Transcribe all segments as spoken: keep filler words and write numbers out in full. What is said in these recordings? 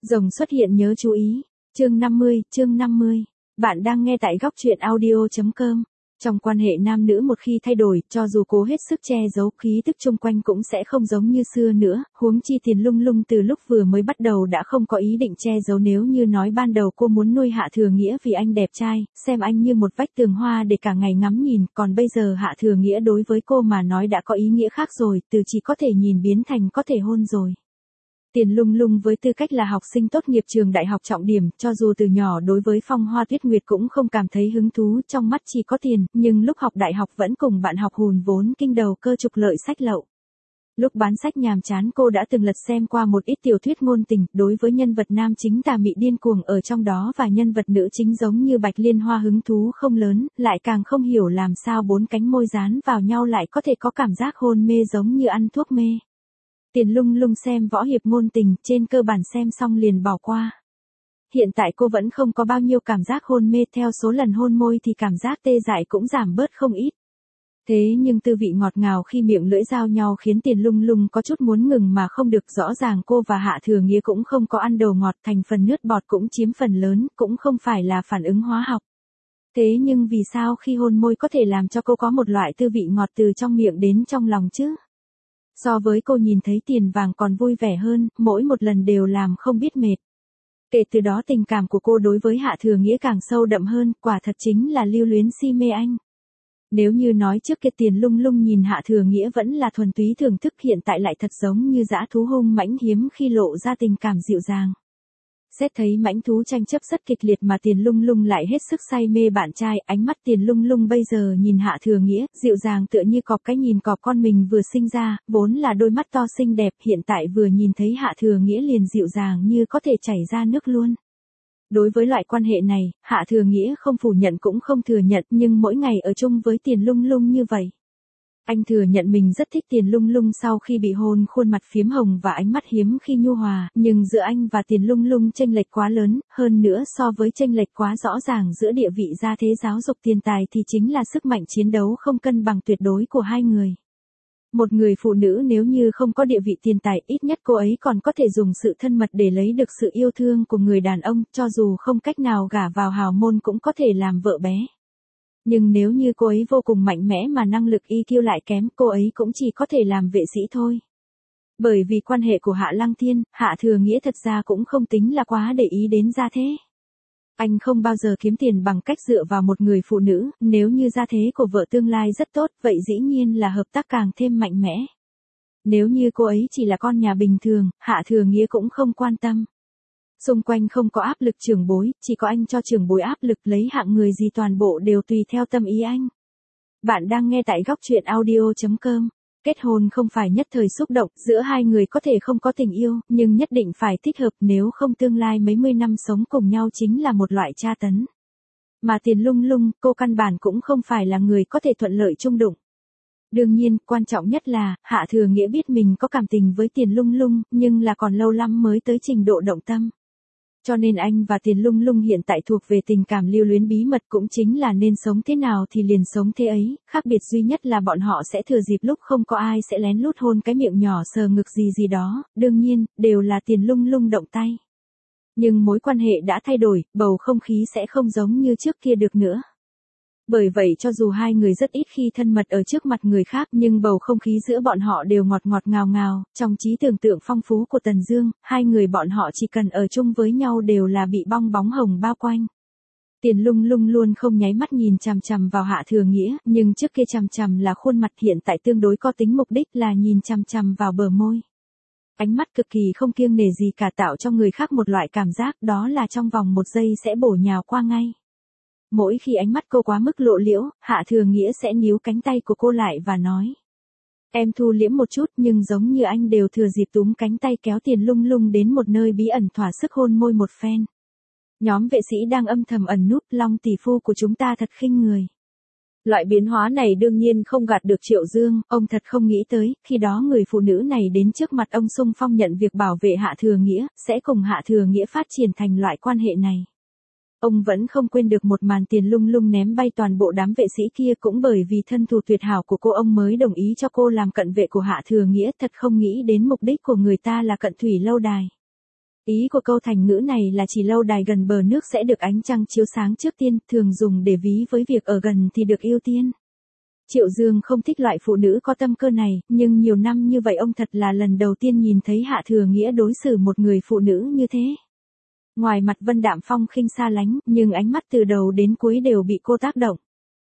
Rồng xuất hiện nhớ chú ý. Chương năm mươi, chương năm mươi. Bạn đang nghe tại góc truyện audio chấm com. Trong quan hệ nam nữ một khi thay đổi, cho dù cố hết sức che giấu, khí tức chung quanh cũng sẽ không giống như xưa nữa, huống chi Tiền Lung Lung từ lúc vừa mới bắt đầu đã không có ý định che giấu. Nếu như nói ban đầu cô muốn nuôi Hạ Thừa Nghĩa vì anh đẹp trai, xem anh như một vách tường hoa để cả ngày ngắm nhìn, còn bây giờ Hạ Thừa Nghĩa đối với cô mà nói đã có ý nghĩa khác rồi, từ chỉ có thể nhìn biến thành có thể hôn rồi. Tiền Lung Lung với tư cách là học sinh tốt nghiệp trường đại học trọng điểm, cho dù từ nhỏ đối với Phong Hoa Tuyết Nguyệt cũng không cảm thấy hứng thú, trong mắt chỉ có tiền, nhưng lúc học đại học vẫn cùng bạn học hùn vốn kinh đầu cơ trục lợi sách lậu. Lúc bán sách nhàm chán cô đã từng lật xem qua một ít tiểu thuyết ngôn tình, đối với nhân vật nam chính tà mị điên cuồng ở trong đó và nhân vật nữ chính giống như Bạch Liên Hoa hứng thú không lớn, lại càng không hiểu làm sao bốn cánh môi dán vào nhau lại có thể có cảm giác hôn mê giống như ăn thuốc mê. Tiền Lung Lung xem võ hiệp ngôn tình, trên cơ bản xem xong liền bỏ qua. Hiện tại cô vẫn không có bao nhiêu cảm giác hôn mê, theo số lần hôn môi thì cảm giác tê dại cũng giảm bớt không ít. Thế nhưng tư vị ngọt ngào khi miệng lưỡi giao nhau khiến Tiền Lung Lung có chút muốn ngừng mà không được. Rõ ràng cô và Hạ Thừa Nghĩa cũng không có ăn đồ ngọt, thành phần nước bọt cũng chiếm phần lớn, cũng không phải là phản ứng hóa học. Thế nhưng vì sao khi hôn môi có thể làm cho cô có một loại tư vị ngọt từ trong miệng đến trong lòng chứ? So với cô nhìn thấy tiền vàng còn vui vẻ hơn, mỗi một lần đều làm không biết mệt. Kể từ đó tình cảm của cô đối với Hạ Thừa Nghĩa càng sâu đậm hơn, quả thật chính là lưu luyến si mê anh. Nếu như nói trước kia Tiền Lung Lung nhìn Hạ Thừa Nghĩa vẫn là thuần túy thưởng thức, hiện tại lại thật giống như dã thú hung mãnh hiếm khi lộ ra tình cảm dịu dàng. Xét thấy mãnh thú tranh chấp rất kịch liệt mà Tiền Lung Lung lại hết sức say mê bạn trai, ánh mắt Tiền Lung Lung bây giờ nhìn Hạ Thừa Nghĩa, dịu dàng tựa như cọp cái nhìn cọp con mình vừa sinh ra, vốn là đôi mắt to xinh đẹp, hiện tại vừa nhìn thấy Hạ Thừa Nghĩa liền dịu dàng như có thể chảy ra nước luôn. Đối với loại quan hệ này, Hạ Thừa Nghĩa không phủ nhận cũng không thừa nhận, nhưng mỗi ngày ở chung với Tiền Lung Lung như vậy. Anh thừa nhận mình rất thích Tiền Lung Lung sau khi bị hôn, khuôn mặt phiếm hồng và ánh mắt hiếm khi nhu hòa, nhưng giữa anh và Tiền Lung Lung chênh lệch quá lớn, hơn nữa so với chênh lệch quá rõ ràng giữa địa vị gia thế giáo dục tiền tài thì chính là sức mạnh chiến đấu không cân bằng tuyệt đối của hai người. Một người phụ nữ nếu như không có địa vị tiền tài, ít nhất cô ấy còn có thể dùng sự thân mật để lấy được sự yêu thương của người đàn ông, cho dù không cách nào gả vào hào môn cũng có thể làm vợ bé. Nhưng nếu như cô ấy vô cùng mạnh mẽ mà năng lực i kiu lại kém, cô ấy cũng chỉ có thể làm vệ sĩ thôi. Bởi vì quan hệ của Hạ Lăng Thiên, Hạ Thừa Nghĩa thật ra cũng không tính là quá để ý đến gia thế. Anh không bao giờ kiếm tiền bằng cách dựa vào một người phụ nữ, nếu như gia thế của vợ tương lai rất tốt, vậy dĩ nhiên là hợp tác càng thêm mạnh mẽ. Nếu như cô ấy chỉ là con nhà bình thường, Hạ Thừa Nghĩa cũng không quan tâm. Xung quanh không có áp lực trưởng bối, chỉ có anh cho trưởng bối áp lực, lấy hạng người gì toàn bộ đều tùy theo tâm ý anh. Bạn đang nghe tại góc truyện audio chấm com. Kết hôn không phải nhất thời xúc động, giữa hai người có thể không có tình yêu, nhưng nhất định phải thích hợp, nếu không tương lai mấy mươi năm sống cùng nhau chính là một loại tra tấn. Mà Tiền Lung Lung, cô căn bản cũng không phải là người có thể thuận lợi chung đụng. Đương nhiên, quan trọng nhất là, Hạ Thừa Nghĩa biết mình có cảm tình với Tiền Lung Lung, nhưng là còn lâu lắm mới tới trình độ động tâm. Cho nên anh và Tiền Lung Lung hiện tại thuộc về tình cảm lưu luyến bí mật, cũng chính là nên sống thế nào thì liền sống thế ấy, khác biệt duy nhất là bọn họ sẽ thừa dịp lúc không có ai sẽ lén lút hôn cái miệng nhỏ sờ ngực gì gì đó, đương nhiên, đều là Tiền Lung Lung động tay. Nhưng mối quan hệ đã thay đổi, bầu không khí sẽ không giống như trước kia được nữa. Bởi vậy cho dù hai người rất ít khi thân mật ở trước mặt người khác, nhưng bầu không khí giữa bọn họ đều ngọt ngọt ngào ngào, trong trí tưởng tượng phong phú của Tần Dương, hai người bọn họ chỉ cần ở chung với nhau đều là bị bong bóng hồng bao quanh. Tiền Lung Lung luôn không nháy mắt nhìn chằm chằm vào Hạ Thừa Nghĩa, nhưng trước kia chằm chằm là khuôn mặt, hiện tại tương đối có tính mục đích là nhìn chằm chằm vào bờ môi. Ánh mắt cực kỳ không kiêng nể gì cả, tạo cho người khác một loại cảm giác đó là trong vòng một giây sẽ bổ nhào qua ngay. Mỗi khi ánh mắt cô quá mức lộ liễu, Hạ Thừa Nghĩa sẽ níu cánh tay của cô lại và nói. Em thu liễm một chút, nhưng giống như anh đều thừa dịp túm cánh tay kéo Tiền Lung Lung đến một nơi bí ẩn thỏa sức hôn môi một phen. Nhóm vệ sĩ đang âm thầm ẩn núp, Long tỷ phu của chúng ta thật khinh người. Loại biến hóa này đương nhiên không gạt được Triệu Dương, ông thật không nghĩ tới, khi đó người phụ nữ này đến trước mặt ông xung phong nhận việc bảo vệ Hạ Thừa Nghĩa, sẽ cùng Hạ Thừa Nghĩa phát triển thành loại quan hệ này. Ông vẫn không quên được một màn Tiền Lung Lung ném bay toàn bộ đám vệ sĩ kia, cũng bởi vì thân thủ tuyệt hảo của cô ông mới đồng ý cho cô làm cận vệ của Hạ Thừa Nghĩa, thật không nghĩ đến mục đích của người ta là cận thủy lâu đài. Ý của câu thành ngữ này là chỉ lâu đài gần bờ nước sẽ được ánh trăng chiếu sáng trước tiên, thường dùng để ví với việc ở gần thì được ưu tiên. Triệu Dương không thích loại phụ nữ có tâm cơ này, nhưng nhiều năm như vậy ông thật là lần đầu tiên nhìn thấy Hạ Thừa Nghĩa đối xử một người phụ nữ như thế. Ngoài mặt vân đạm phong khinh xa lánh, nhưng ánh mắt từ đầu đến cuối đều bị cô tác động.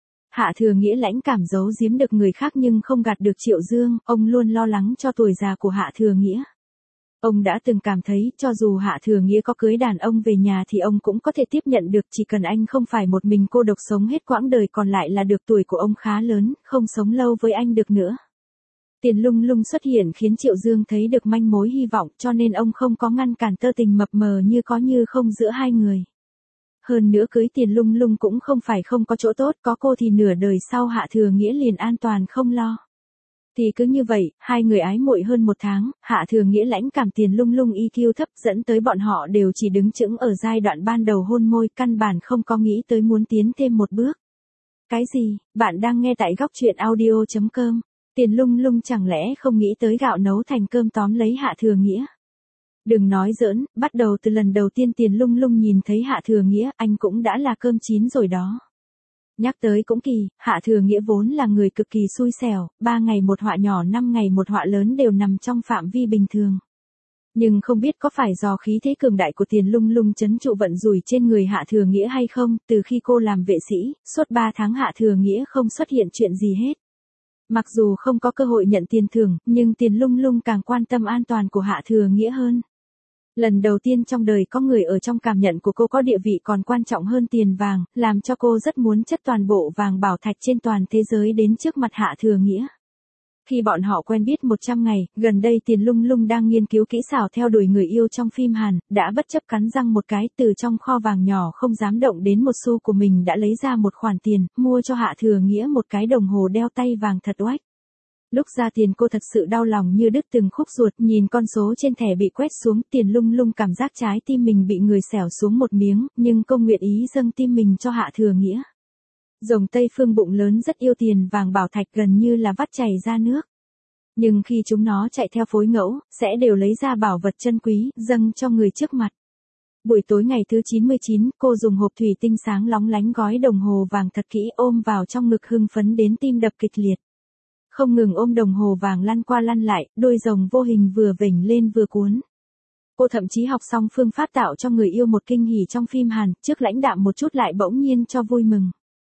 Hạ Thừa Nghĩa lãnh cảm giấu giếm được người khác nhưng không gạt được Triệu Dương, ông luôn lo lắng cho tuổi già của Hạ Thừa Nghĩa. Ông đã từng cảm thấy, cho dù Hạ Thừa Nghĩa có cưới đàn ông về nhà thì ông cũng có thể tiếp nhận được, chỉ cần anh không phải một mình cô độc sống hết quãng đời còn lại là được. Tuổi của ông khá lớn, không sống lâu với anh được nữa. Tiền Lung Lung xuất hiện khiến Triệu Dương thấy được manh mối hy vọng, cho nên ông không có ngăn cản tơ tình mập mờ như có như không giữa hai người. Hơn nữa cưới Tiền Lung Lung cũng không phải không có chỗ tốt, có cô thì nửa đời sau Hạ Thừa Nghĩa liền an toàn không lo. Thì cứ như vậy, hai người ái muội hơn một tháng, Hạ Thừa Nghĩa lãnh cảm Tiền Lung Lung i kiu thấp dẫn tới bọn họ đều chỉ đứng chững ở giai đoạn ban đầu hôn môi, căn bản không có nghĩ tới muốn tiến thêm một bước. Cái gì, bạn đang nghe tại góc truyện audio chấm com. Tiền Lung Lung chẳng lẽ không nghĩ tới gạo nấu thành cơm tóm lấy Hạ Thừa Nghĩa. Đừng nói giỡn, bắt đầu từ lần đầu tiên Tiền Lung Lung nhìn thấy Hạ Thừa Nghĩa, anh cũng đã là cơm chín rồi đó. Nhắc tới cũng kỳ, Hạ Thừa Nghĩa vốn là người cực kỳ xui xẻo, ba ngày một họa nhỏ năm ngày một họa lớn đều nằm trong phạm vi bình thường. Nhưng không biết có phải do khí thế cường đại của Tiền Lung Lung trấn trụ vận rủi trên người Hạ Thừa Nghĩa hay không, từ khi cô làm vệ sĩ, suốt ba tháng Hạ Thừa Nghĩa không xuất hiện chuyện gì hết. Mặc dù không có cơ hội nhận tiền thưởng, nhưng Tiền Lung Lung càng quan tâm an toàn của Hạ Thừa Nghĩa hơn. Lần đầu tiên trong đời có người ở trong cảm nhận của cô có địa vị còn quan trọng hơn tiền vàng, làm cho cô rất muốn chất toàn bộ vàng bảo thạch trên toàn thế giới đến trước mặt Hạ Thừa Nghĩa. Khi bọn họ quen biết một trăm ngày, gần đây Tiền Lung Lung đang nghiên cứu kỹ xảo theo đuổi người yêu trong phim Hàn, đã bất chấp cắn răng một cái, từ trong kho vàng nhỏ không dám động đến một xu của mình đã lấy ra một khoản tiền, mua cho Hạ Thừa Nghĩa một cái đồng hồ đeo tay vàng thật oách. Lúc ra tiền cô thật sự đau lòng như đứt từng khúc ruột, nhìn con số trên thẻ bị quét xuống, Tiền Lung Lung cảm giác trái tim mình bị người xẻo xuống một miếng, nhưng cô nguyện ý dâng tim mình cho Hạ Thừa Nghĩa. Rồng Tây Phương bụng lớn rất yêu tiền vàng bảo thạch gần như là vắt chảy ra nước. Nhưng khi chúng nó chạy theo phối ngẫu, sẽ đều lấy ra bảo vật chân quý, dâng cho người trước mặt. Buổi tối ngày thứ chín mươi chín, cô dùng hộp thủy tinh sáng lóng lánh gói đồng hồ vàng thật kỹ ôm vào trong ngực hưng phấn đến tim đập kịch liệt. Không ngừng ôm đồng hồ vàng lăn qua lăn lại, đôi rồng vô hình vừa vểnh lên vừa cuốn. Cô thậm chí học xong phương pháp tạo cho người yêu một kinh hỉ trong phim Hàn, trước lãnh đạm một chút lại bỗng nhiên cho vui mừng.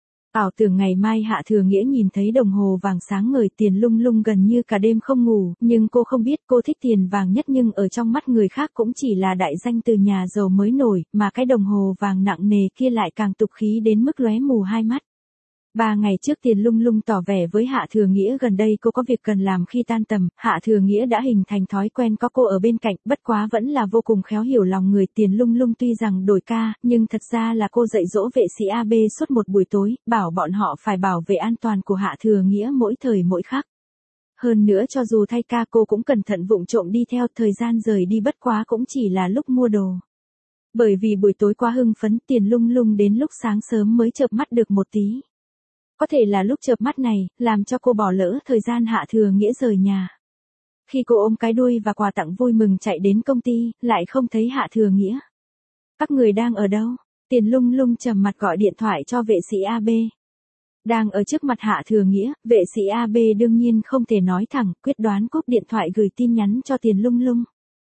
Ảo tưởng ngày mai Hạ Thừa Nghĩa nhìn thấy đồng hồ vàng sáng ngời, Tiền Lung Lung gần như cả đêm không ngủ, nhưng cô không biết cô thích tiền vàng nhất nhưng ở trong mắt người khác cũng chỉ là đại danh từ nhà giàu mới nổi, mà cái đồng hồ vàng nặng nề kia lại càng tục khí đến mức lóe mù hai mắt. Ba ngày trước Tiền Lung Lung tỏ vẻ với Hạ Thừa Nghĩa gần đây cô có việc cần làm khi tan tầm, Hạ Thừa Nghĩa đã hình thành thói quen có cô ở bên cạnh, bất quá vẫn là vô cùng khéo hiểu lòng người. Tiền Lung Lung tuy rằng đổi ca, nhưng thật ra là cô dạy dỗ vệ sĩ a bê suốt một buổi tối, bảo bọn họ phải bảo vệ an toàn của Hạ Thừa Nghĩa mỗi thời mỗi khắc. Hơn nữa cho dù thay ca cô cũng cẩn thận vụng trộm đi theo, thời gian rời đi bất quá cũng chỉ là lúc mua đồ. Bởi vì buổi tối quá hưng phấn, Tiền Lung Lung đến lúc sáng sớm mới chợp mắt được một tí. Có thể là lúc chợp mắt này, làm cho cô bỏ lỡ thời gian Hạ Thừa Nghĩa rời nhà. Khi cô ôm cái đuôi và quà tặng vui mừng chạy đến công ty, lại không thấy Hạ Thừa Nghĩa. Các người đang ở đâu? Tiền Lung Lung trầm mặt gọi điện thoại cho vệ sĩ a bê. Đang ở trước mặt Hạ Thừa Nghĩa, vệ sĩ a bê đương nhiên không thể nói thẳng, quyết đoán cúp điện thoại gửi tin nhắn cho Tiền Lung Lung.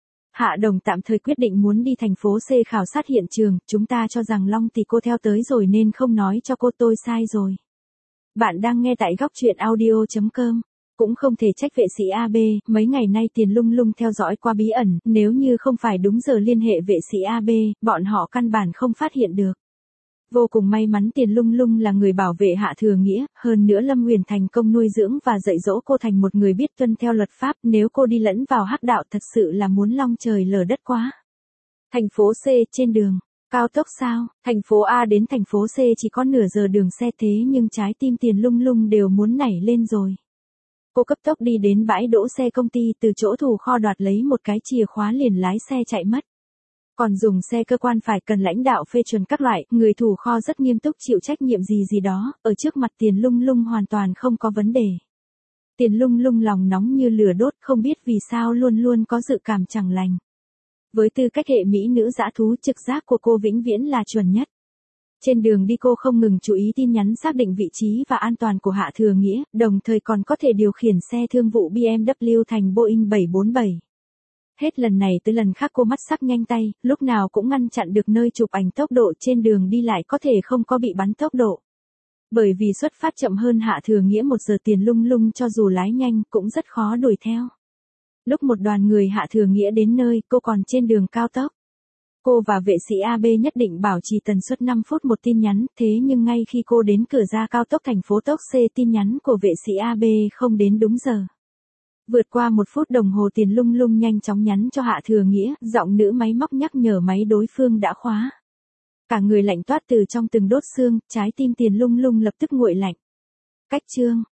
Hạ Đồng tạm thời quyết định muốn đi thành phố C khảo sát hiện trường, chúng ta cho rằng Long thì cô theo tới rồi nên không nói cho cô, tôi sai rồi. Bạn đang nghe tại góc truyện audio chấm com. Cũng không thể trách vệ sĩ a bê, mấy ngày nay Tiền Lung Lung theo dõi qua bí ẩn, nếu như không phải đúng giờ liên hệ vệ sĩ a bê, bọn họ căn bản không phát hiện được. Vô cùng may mắn Tiền Lung Lung là người bảo vệ Hạ Thừa Nghĩa, hơn nữa Lâm Huyền thành công nuôi dưỡng và dạy dỗ cô thành một người biết tuân theo luật pháp, nếu cô đi lẫn vào hắc đạo thật sự là muốn long trời lở đất quá. Thành phố C, trên đường cao tốc sao, thành phố A đến thành phố C chỉ có nửa giờ đường xe, thế nhưng trái tim Tiền Lung Lung đều muốn nảy lên rồi. Cô cấp tốc đi đến bãi đỗ xe công ty, từ chỗ thủ kho đoạt lấy một cái chìa khóa liền lái xe chạy mất. Còn dùng xe cơ quan phải cần lãnh đạo phê chuẩn các loại, người thủ kho rất nghiêm túc chịu trách nhiệm gì gì đó, ở trước mặt Tiền Lung Lung hoàn toàn không có vấn đề. Tiền Lung Lung lòng nóng như lửa đốt, không biết vì sao luôn luôn có dự cảm chẳng lành. Với tư cách hệ mỹ nữ dã thú, trực giác của cô vĩnh viễn là chuẩn nhất. Trên đường đi cô không ngừng chú ý tin nhắn xác định vị trí và an toàn của Hạ Thừa Nghĩa, đồng thời còn có thể điều khiển xe thương vụ bê em vê thành Boeing bảy bốn bảy. Hết lần này tới lần khác cô mắt sắc nhanh tay, lúc nào cũng ngăn chặn được nơi chụp ảnh tốc độ trên đường đi lại có thể không có bị bắn tốc độ. Bởi vì xuất phát chậm hơn Hạ Thừa Nghĩa một giờ tiền lung lung, cho dù lái nhanh cũng rất khó đuổi theo. Lúc một đoàn người Hạ Thừa Nghĩa đến nơi, cô còn trên đường cao tốc. Cô và vệ sĩ a bê nhất định bảo trì tần suất năm phút một tin nhắn, thế nhưng ngay khi cô đến cửa ra cao tốc thành phố Tốc C, tin nhắn của vệ sĩ a bê không đến đúng giờ. Vượt qua một phút đồng hồ tiền lung lung nhanh chóng nhắn cho Hạ Thừa Nghĩa, giọng nữ máy móc nhắc nhở máy đối phương đã khóa. Cả người lạnh toát từ trong từng đốt xương, trái tim tiền lung lung lập tức nguội lạnh. Cách chương